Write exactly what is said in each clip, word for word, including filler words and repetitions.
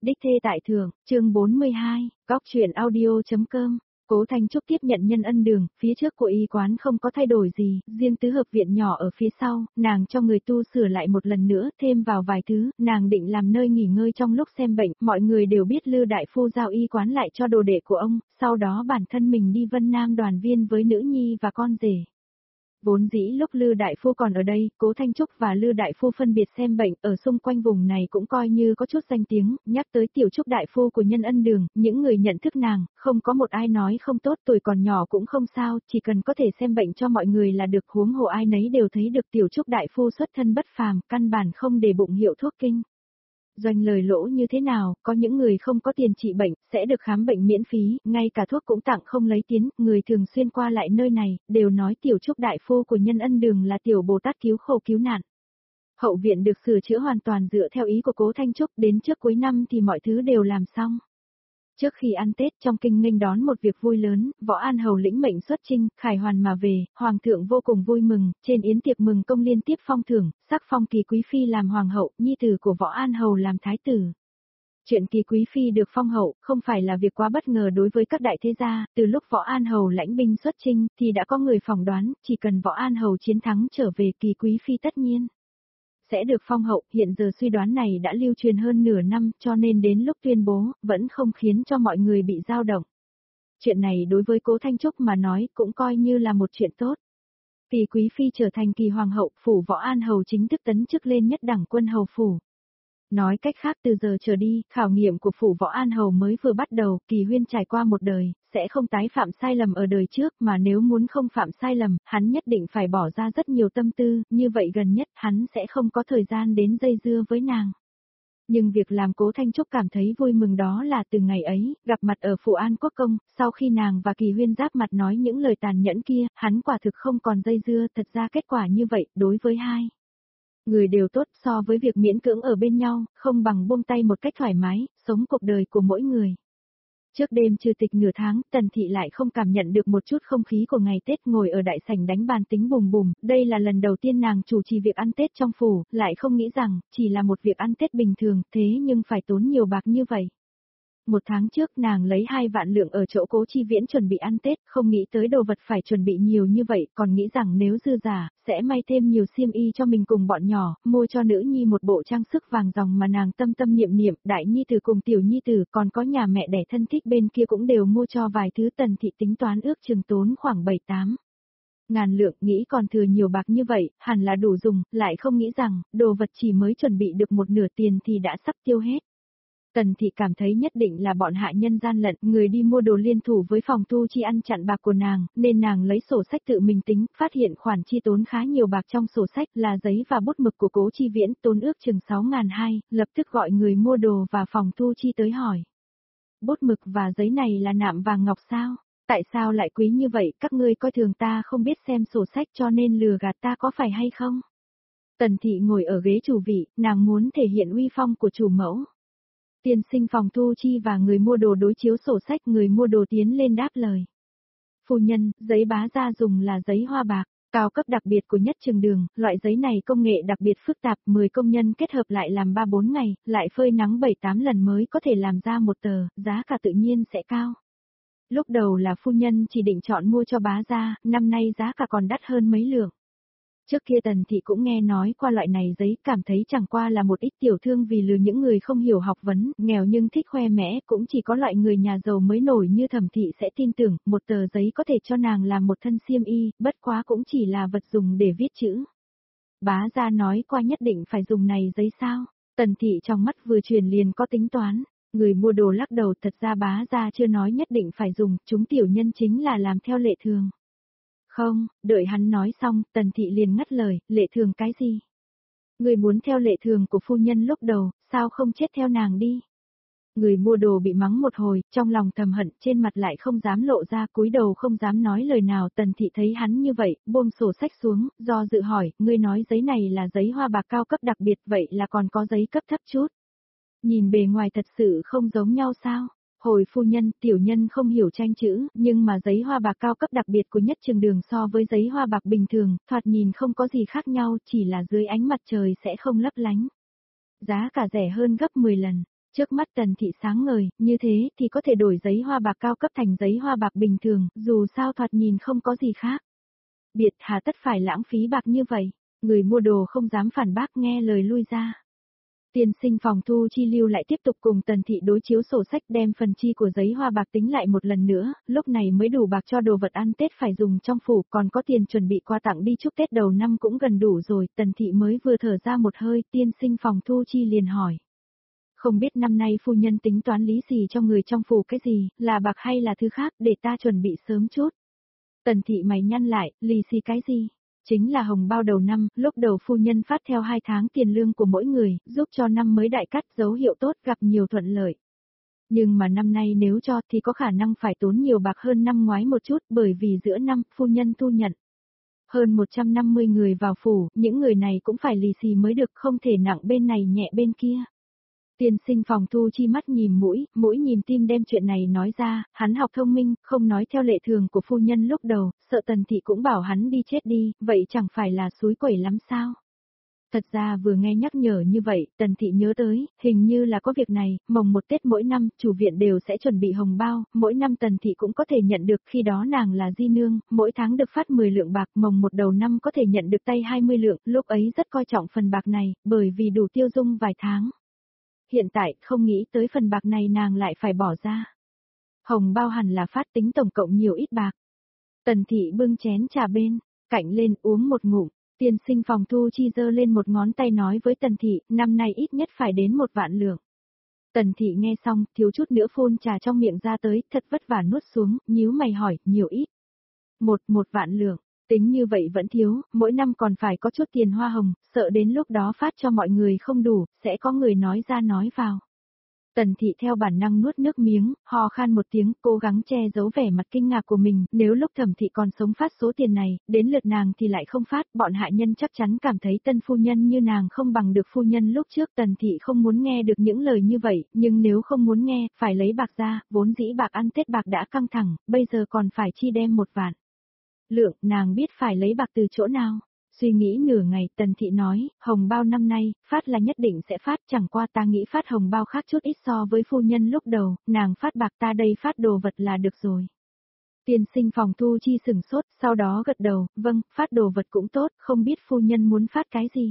Đích thê tại thượng, chương bốn mươi hai, góc truyện audio.com. Cố Thanh Trúc tiếp nhận nhân ân đường, phía trước của y quán không có thay đổi gì, riêng tứ hợp viện nhỏ ở phía sau, nàng cho người tu sửa lại một lần nữa, thêm vào vài thứ, nàng định làm nơi nghỉ ngơi trong lúc xem bệnh, mọi người đều biết Lư đại phu giao y quán lại cho đồ đệ của ông, sau đó bản thân mình đi Vân Nam đoàn viên với nữ nhi và con rể. Vốn dĩ lúc Lư đại phu còn ở đây, Cố Thanh Trúc và Lư đại phu phân biệt xem bệnh, ở xung quanh vùng này cũng coi như có chút danh tiếng, nhắc tới tiểu Trúc đại phu của nhân ân đường, những người nhận thức nàng, không có một ai nói không tốt, tuổi còn nhỏ cũng không sao, chỉ cần có thể xem bệnh cho mọi người là được, huống hồ ai nấy đều thấy được tiểu Trúc đại phu xuất thân bất phàm, căn bản không để bụng hiệu thuốc kinh doanh lời lỗ như thế nào, có những người không có tiền trị bệnh, sẽ được khám bệnh miễn phí, ngay cả thuốc cũng tặng không lấy tiền, người thường xuyên qua lại nơi này, đều nói tiểu Trúc đại phu của nhân ân đường là tiểu Bồ Tát cứu khổ cứu nạn. Hậu viện được sửa chữa hoàn toàn dựa theo ý của Cố Thanh Trúc, đến trước cuối năm thì mọi thứ đều làm xong. Trước khi ăn Tết trong kinh nghênh đón một việc vui lớn, Võ An Hầu lĩnh mệnh xuất chinh, khải hoàn mà về, Hoàng thượng vô cùng vui mừng, trên yến tiệc mừng công liên tiếp phong thưởng, sắc phong Kỳ Quý Phi làm Hoàng hậu, nhi tử của Võ An Hầu làm Thái tử. Chuyện Kỳ Quý Phi được phong hậu, không phải là việc quá bất ngờ đối với các đại thế gia, từ lúc Võ An Hầu lãnh binh xuất chinh, thì đã có người phỏng đoán, chỉ cần Võ An Hầu chiến thắng trở về Kỳ Quý Phi tất nhiên sẽ được phong hậu, hiện giờ suy đoán này đã lưu truyền hơn nửa năm, cho nên đến lúc tuyên bố, vẫn không khiến cho mọi người bị dao động. Chuyện này đối với Cố Thanh Trúc mà nói, cũng coi như là một chuyện tốt. Kỳ Quý Phi trở thành Kỳ Hoàng hậu, phủ Võ An Hầu chính thức tấn chức lên nhất đẳng quân hầu phủ. Nói cách khác từ giờ trở đi, khảo nghiệm của phủ Võ An Hầu mới vừa bắt đầu, Kỳ Huyên trải qua một đời, sẽ không tái phạm sai lầm ở đời trước, mà nếu muốn không phạm sai lầm, hắn nhất định phải bỏ ra rất nhiều tâm tư, như vậy gần nhất hắn sẽ không có thời gian đến dây dưa với nàng. Nhưng việc làm Cố Thanh Trúc cảm thấy vui mừng đó là từ ngày ấy, gặp mặt ở phủ An Quốc Công, sau khi nàng và Kỳ Huyên giáp mặt nói những lời tàn nhẫn kia, hắn quả thực không còn dây dưa, thật ra kết quả như vậy, đối với hai người đều tốt, so với việc miễn cưỡng ở bên nhau, không bằng buông tay một cách thoải mái, sống cuộc đời của mỗi người. Trước đêm trừ tịch nửa tháng, Tần Thị lại không cảm nhận được một chút không khí của ngày Tết, ngồi ở đại sảnh đánh bàn tính bùm bùm, đây là lần đầu tiên nàng chủ trì việc ăn Tết trong phủ, lại không nghĩ rằng, chỉ là một việc ăn Tết bình thường, thế nhưng phải tốn nhiều bạc như vậy. Một tháng trước nàng lấy hai vạn lượng ở chỗ Cố Chi Viễn chuẩn bị ăn Tết, không nghĩ tới đồ vật phải chuẩn bị nhiều như vậy, còn nghĩ rằng nếu dư giả, sẽ may thêm nhiều xiêm y cho mình cùng bọn nhỏ, mua cho nữ nhi một bộ trang sức vàng ròng mà nàng tâm tâm niệm niệm, đại nhi tử cùng tiểu nhi tử, còn có nhà mẹ đẻ thân thích bên kia cũng đều mua cho vài thứ. Tần Thị tính toán ước chừng tốn khoảng bảy tám ngàn lượng, nghĩ còn thừa nhiều bạc như vậy, hẳn là đủ dùng, lại không nghĩ rằng, đồ vật chỉ mới chuẩn bị được một nửa tiền thì đã sắp tiêu hết. Tần Thị cảm thấy nhất định là bọn hạ nhân gian lận, người đi mua đồ liên thủ với phòng thu chi ăn chặn bạc của nàng, nên nàng lấy sổ sách tự mình tính, phát hiện khoản chi tốn khá nhiều bạc trong sổ sách là giấy và bút mực của Cố Chi Viễn, tốn ước chừng sáu ngàn hai, lập tức gọi người mua đồ và phòng thu chi tới hỏi. Bút mực và giấy này là nạm vàng ngọc sao? Tại sao lại quý như vậy, các ngươi coi thường ta không biết xem sổ sách cho nên lừa gạt ta có phải hay không? Tần Thị ngồi ở ghế chủ vị, nàng muốn thể hiện uy phong của chủ mẫu. Tiên sinh phòng thu chi và người mua đồ đối chiếu sổ sách, người mua đồ tiến lên đáp lời. Phu nhân, giấy bá gia dùng là giấy hoa bạc, cao cấp đặc biệt của Nhất Trường Đường, loại giấy này công nghệ đặc biệt phức tạp, mười công nhân kết hợp lại làm ba bốn ngày, lại phơi nắng bảy tám lần mới có thể làm ra một tờ, giá cả tự nhiên sẽ cao. Lúc đầu là phu nhân chỉ định chọn mua cho bá gia, năm nay giá cả còn đắt hơn mấy lượng. Trước kia Tần Thị cũng nghe nói qua loại này giấy, cảm thấy chẳng qua là một ít tiểu thương vì lừa những người không hiểu học vấn, nghèo nhưng thích khoe mẽ, cũng chỉ có loại người nhà giàu mới nổi như Thẩm Thị sẽ tin tưởng, một tờ giấy có thể cho nàng làm một thân xiêm y, bất quá cũng chỉ là vật dùng để viết chữ. Bá gia nói qua nhất định phải dùng này giấy sao? Tần Thị trong mắt vừa truyền liền có tính toán, người mua đồ lắc đầu, thật ra bá gia chưa nói nhất định phải dùng, chúng tiểu nhân chính là làm theo lệ thường. Không, đợi hắn nói xong, Tần Thị liền ngắt lời, lệ thường cái gì? Người muốn theo lệ thường của phu nhân lúc đầu, sao không chết theo nàng đi? Người mua đồ bị mắng một hồi, trong lòng thầm hận, trên mặt lại không dám lộ ra, cúi đầu không dám nói lời nào. Tần Thị thấy hắn như vậy, buông sổ sách xuống, do dự hỏi, ngươi nói giấy này là giấy hoa bạc cao cấp đặc biệt, vậy là còn có giấy cấp thấp chút. Nhìn bề ngoài thật sự không giống nhau sao? Hồi phu nhân, tiểu nhân không hiểu tranh chữ, nhưng mà giấy hoa bạc cao cấp đặc biệt của Nhất Trường Đường so với giấy hoa bạc bình thường, thoạt nhìn không có gì khác nhau, chỉ là dưới ánh mặt trời sẽ không lấp lánh. Giá cả rẻ hơn gấp mười lần. Trước mắt Tần Thị sáng ngời, như thế thì có thể đổi giấy hoa bạc cao cấp thành giấy hoa bạc bình thường, dù sao thoạt nhìn không có gì khác. Biệt hà tất phải lãng phí bạc như vậy, người mua đồ không dám phản bác nghe lời lui ra. Tiên sinh phòng thu chi lưu lại tiếp tục cùng Tần Thị đối chiếu sổ sách đem phần chi của giấy hoa bạc tính lại một lần nữa, lúc này mới đủ bạc cho đồ vật ăn Tết phải dùng trong phủ, còn có tiền chuẩn bị quà tặng đi chúc Tết đầu năm cũng gần đủ rồi, Tần Thị mới vừa thở ra một hơi, tiên sinh phòng thu chi liền hỏi. Không biết năm nay phu nhân tính toán lý gì cho người trong phủ cái gì, là bạc hay là thứ khác để ta chuẩn bị sớm chút. Tần Thị mày nhăn lại, lì xì cái gì? Chính là hồng bao đầu năm, lúc đầu phu nhân phát theo hai tháng tiền lương của mỗi người, giúp cho năm mới đại cắt dấu hiệu tốt gặp nhiều thuận lợi. Nhưng mà năm nay nếu cho thì có khả năng phải tốn nhiều bạc hơn năm ngoái một chút bởi vì giữa năm phu nhân thu nhận. Hơn một trăm năm mươi người vào phủ, những người này cũng phải lì xì mới được không thể nặng bên này nhẹ bên kia. Tiên sinh phòng thu chi mắt nhìn mũi, mũi nhìn tim đem chuyện này nói ra, hắn học thông minh, không nói theo lệ thường của phu nhân lúc đầu, sợ Tần Thị cũng bảo hắn đi chết đi, vậy chẳng phải là suối quẩy lắm sao? Thật ra vừa nghe nhắc nhở như vậy, Tần Thị nhớ tới, hình như là có việc này, mồng một Tết mỗi năm, chủ viện đều sẽ chuẩn bị hồng bao, mỗi năm Tần Thị cũng có thể nhận được khi đó nàng là di nương, mỗi tháng được phát mười lượng bạc, mồng một đầu năm có thể nhận được tay hai mươi lượng, lúc ấy rất coi trọng phần bạc này, bởi vì đủ tiêu dung vài tháng. Hiện tại, không nghĩ tới phần bạc này nàng lại phải bỏ ra. Hồng bao hẳn là phát tính tổng cộng nhiều ít bạc. Tần Thị bưng chén trà bên, cạnh lên uống một ngụm, tiên sinh phòng thu chi giơ lên một ngón tay nói với Tần Thị, năm nay ít nhất phải đến một vạn lượng. Tần Thị nghe xong, thiếu chút nữa phun trà trong miệng ra tới, thật vất vả nuốt xuống, nhíu mày hỏi, nhiều ít. Một, một vạn lượng. Tính như vậy vẫn thiếu, mỗi năm còn phải có chút tiền hoa hồng, sợ đến lúc đó phát cho mọi người không đủ, sẽ có người nói ra nói vào. Tần Thị theo bản năng nuốt nước miếng, ho khan một tiếng, cố gắng che giấu vẻ mặt kinh ngạc của mình, nếu lúc Thẩm Thị còn sống phát số tiền này, đến lượt nàng thì lại không phát, bọn hạ nhân chắc chắn cảm thấy tân phu nhân như nàng không bằng được phu nhân lúc trước. Tần Thị không muốn nghe được những lời như vậy, nhưng nếu không muốn nghe, phải lấy bạc ra, vốn dĩ bạc ăn Tết bạc đã căng thẳng, bây giờ còn phải chi đem một vạn lượng, nàng biết phải lấy bạc từ chỗ nào. Suy nghĩ nửa ngày, Tần Thị nói, hồng bao năm nay, phát là nhất định sẽ phát, chẳng qua ta nghĩ phát hồng bao khác chút ít so với phu nhân lúc đầu, nàng phát bạc ta đây phát đồ vật là được rồi. Tiên sinh phòng thu chi sừng sốt, sau đó gật đầu, vâng, phát đồ vật cũng tốt, không biết phu nhân muốn phát cái gì.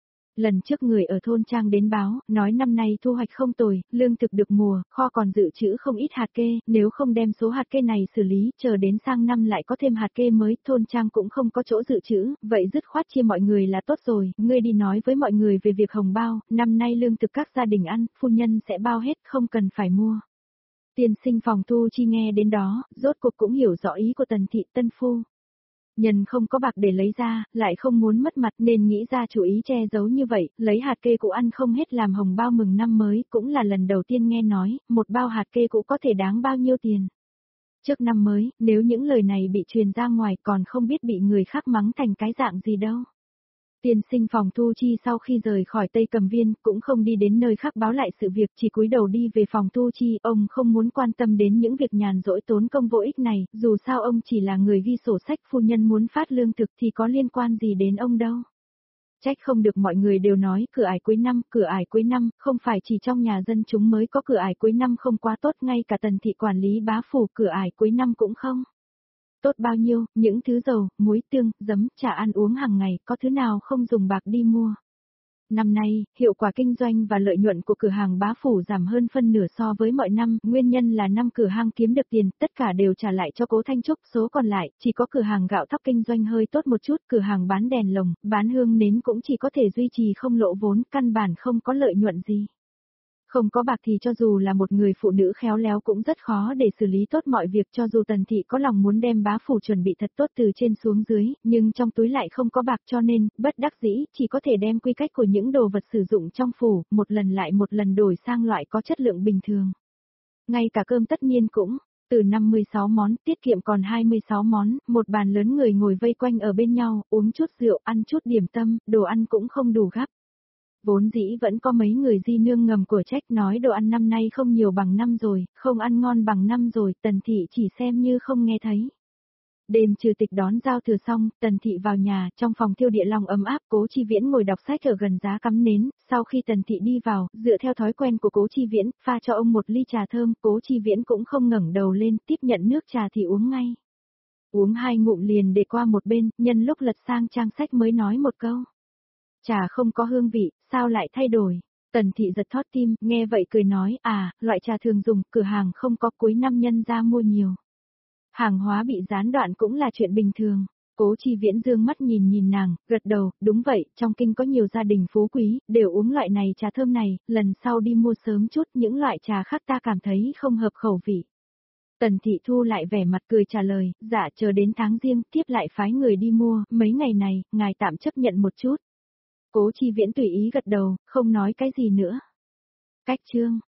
Lần trước người ở thôn trang đến báo, nói năm nay thu hoạch không tồi, lương thực được mùa, kho còn dự trữ không ít hạt kê, nếu không đem số hạt kê này xử lý, chờ đến sang năm lại có thêm hạt kê mới, thôn trang cũng không có chỗ dự trữ, vậy dứt khoát chia mọi người là tốt rồi, ngươi đi nói với mọi người về việc hồng bao, năm nay lương thực các gia đình ăn, phu nhân sẽ bao hết, không cần phải mua. Tiên sinh phòng thu chi nghe đến đó, rốt cuộc cũng hiểu rõ ý của Tần Thị tân phu. Nhân không có bạc để lấy ra, lại không muốn mất mặt nên nghĩ ra chủ ý che giấu như vậy, lấy hạt kê cũ ăn không hết làm hồng bao mừng năm mới, cũng là lần đầu tiên nghe nói, một bao hạt kê cũ có thể đáng bao nhiêu tiền. Trước năm mới, nếu những lời này bị truyền ra ngoài còn không biết bị người khác mắng thành cái dạng gì đâu. Tiên sinh phòng thu chi sau khi rời khỏi Tây Cầm Viên cũng không đi đến nơi khác báo lại sự việc, chỉ cúi đầu đi về phòng thu chi, ông không muốn quan tâm đến những việc nhàn rỗi tốn công vô ích này, dù sao ông chỉ là người ghi sổ sách, phu nhân muốn phát lương thực thì có liên quan gì đến ông đâu. Trách không được mọi người đều nói cửa ải cuối năm, cửa ải cuối năm, không phải chỉ trong nhà dân chúng mới có cửa ải cuối năm không quá tốt, ngay cả Tần Thị quản lý bá phủ cửa ải cuối năm cũng không tốt bao nhiêu, những thứ dầu, muối tương, giấm, trà ăn uống hàng ngày, có thứ nào không dùng bạc đi mua. Năm nay, hiệu quả kinh doanh và lợi nhuận của cửa hàng bá phủ giảm hơn phân nửa so với mọi năm, nguyên nhân là năm cửa hàng kiếm được tiền, tất cả đều trả lại cho Cố Thanh Trúc, số còn lại, chỉ có cửa hàng gạo thóc kinh doanh hơi tốt một chút, cửa hàng bán đèn lồng, bán hương nến cũng chỉ có thể duy trì không lỗ vốn, căn bản không có lợi nhuận gì. Không có bạc thì cho dù là một người phụ nữ khéo léo cũng rất khó để xử lý tốt mọi việc, cho dù Tần Thị có lòng muốn đem bá phủ chuẩn bị thật tốt từ trên xuống dưới, nhưng trong túi lại không có bạc cho nên, bất đắc dĩ, chỉ có thể đem quy cách của những đồ vật sử dụng trong phủ, một lần lại một lần đổi sang loại có chất lượng bình thường. Ngay cả cơm tất niên cũng, từ năm mươi sáu món, tiết kiệm còn hai mươi sáu món, một bàn lớn người ngồi vây quanh ở bên nhau, uống chút rượu, ăn chút điểm tâm, đồ ăn cũng không đủ gắp. Vốn dĩ vẫn có mấy người di nương ngầm của trách nói đồ ăn năm nay không nhiều bằng năm rồi, không ăn ngon bằng năm rồi, Tần Thị chỉ xem như không nghe thấy. Đêm trừ tịch đón giao thừa xong, Tần Thị vào nhà, trong phòng thiêu địa long ấm áp, Cố Chi Viễn ngồi đọc sách ở gần giá cắm nến, sau khi Tần Thị đi vào, dựa theo thói quen của Cố Chi Viễn, pha cho ông một ly trà thơm, Cố Chi Viễn cũng không ngẩng đầu lên, tiếp nhận nước trà thì uống ngay. Uống hai ngụm liền để qua một bên, nhân lúc lật sang trang sách mới nói một câu. Trà không có hương vị, sao lại thay đổi? Tần Thị giật thót tim, nghe vậy cười nói, à, loại trà thường dùng, cửa hàng không có, cuối năm nhân ra mua nhiều. Hàng hóa bị gián đoạn cũng là chuyện bình thường. Cố Chi Viễn dương mắt nhìn nhìn nàng, gật đầu, đúng vậy, trong kinh có nhiều gia đình phú quý, đều uống loại này trà thơm này, lần sau đi mua sớm chút, những loại trà khác ta cảm thấy không hợp khẩu vị. Tần Thị thu lại vẻ mặt cười trả lời, dạ chờ đến tháng riêng, tiếp lại phái người đi mua, mấy ngày này, ngài tạm chấp nhận một chút. Cố Chi Viễn tùy ý gật đầu, không nói cái gì nữa. Cách chương